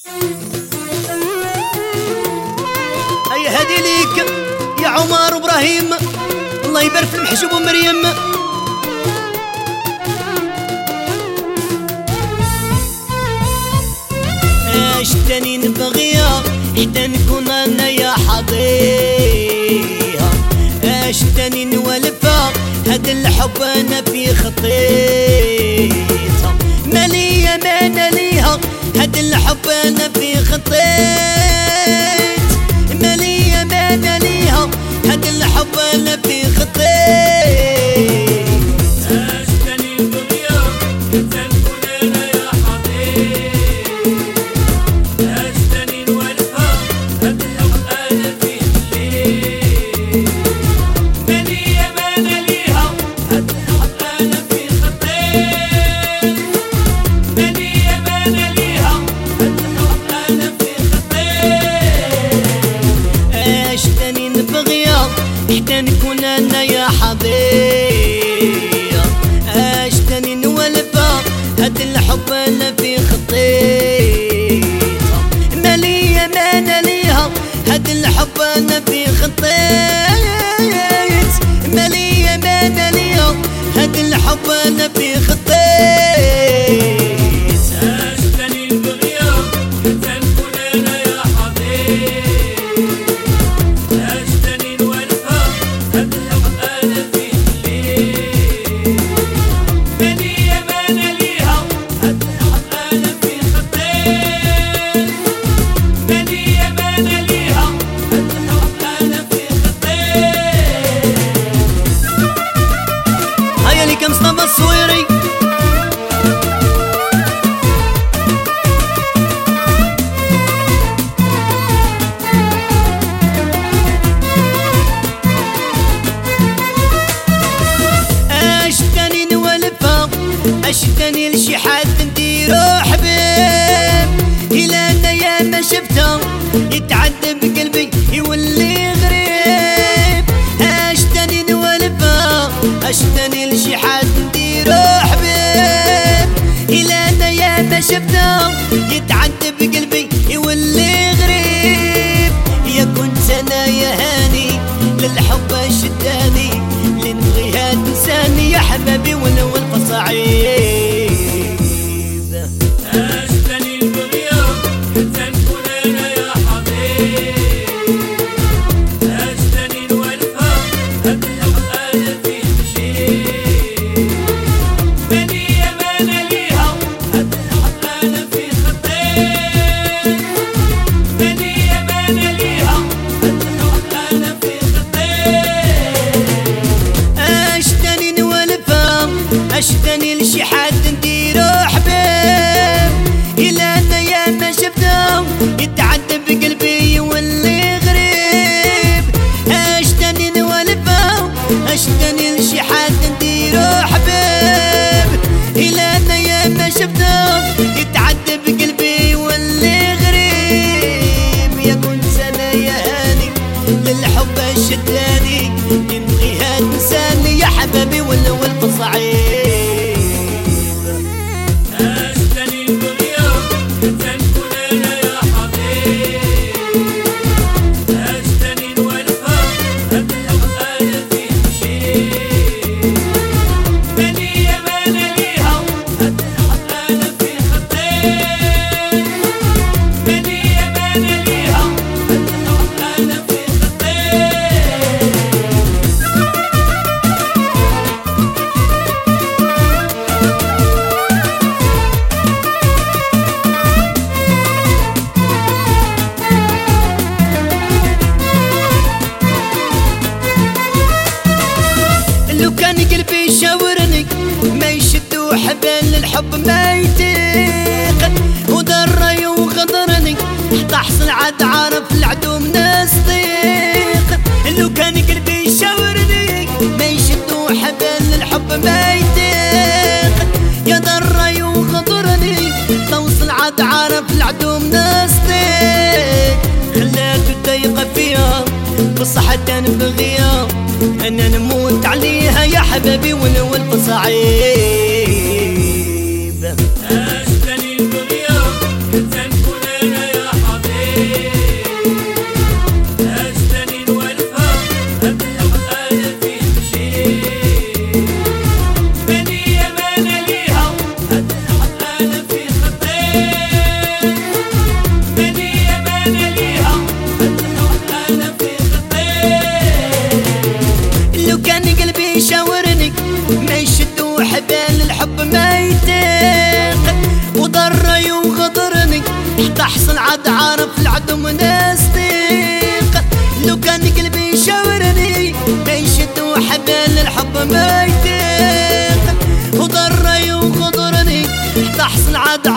أي هدي ليك يا عمر إبراهيم، الله يبارك في المحجوب ومريم. اشتني نبغيها حتى نكون انا يا حظيها، اشتني نولفها هاد الحب انا في خطيتها، مالية ما ناليها هاد الحب انا في خطيت، مالية ما ناليها هاد الحب انا في خطيت. اشتني نبغيها حتى نكون انا يا حظيها، حتى نكون انا يا حظيها، اشتني نولفها هاد الحب انا في خطيتها، مالية ما ناليها هاد الحب انا في خطيت، مالية ما ناليها هاد الحب انا في خطيت. اشتني نبغيها حتى نكون انا يا حظيها، مصطفى الصويري. اشتني نولفها اشتني لشي حد نديرو حبيب، إلى أنا يا ما شفتها يتعذب قلبي يولي غريب، اشتني نولفها اشتني لشي حد نديرو حبيب، إلى أنا يا ما شفتها يتعذب قلبي يولي غريب، يا كنت أنا يا هاني للحب شداني، لنبغيها تنساني يا حبابي ولو الفصاعيب. اشتني نبغيها حتى نكون انا يا حظيها، اشتني نولفها هاد الحب انا في الليل، مالية ما ناليها هاد الحب انا في خطيت، مالية ما ناليها هاد الحب انا في خطيت. اشتني نولفها اشتني لشي حد نديرو حبيب، إلى أنا يا ما شفتها يتعذب قلبي يولي غريب، اشتني نولفها اشتني لشي حد نديرو حبيب، إلى أنا يا ما شفتها يتعذب قلبي يولي غريب، يا كنت أنا يا هاني للحب شداني، نبغيها تنساني يا حبابي ولو الفصاعيب. اشتني نبغيها حتى نكون انا يا حظيها، اشتني نولفها هاد الحب انا في الليل، مالية ما ناليها هاد الحب انا في خطيت، مالية ما ناليها هاد الحب انا في خطيت. لو كان قلبي يشاورني ما يشدو حبال الحب ما يطيق، وضري وغدرني حتى حصل عاد عارف العدو من صديق، لو كان قلبي يشاورني ما يشدو حبال الحب ما يطيق، يا ضري وغدرني توصل عاد عارف العدو من صديق، خلاته ضيقة فيها بصحة نبغيها أنا نموت عليها يا حبابي ولو الفصاعيب. اشتني نبغيها حتى نكون انا يطيق، وضري وغدرني حتى حصل عاد عارف العدو من يصديق. لو كان قلبي يشاورني ما يشد وحبال الحب ما يطيق، وضري وغدرني حتى حصل عاد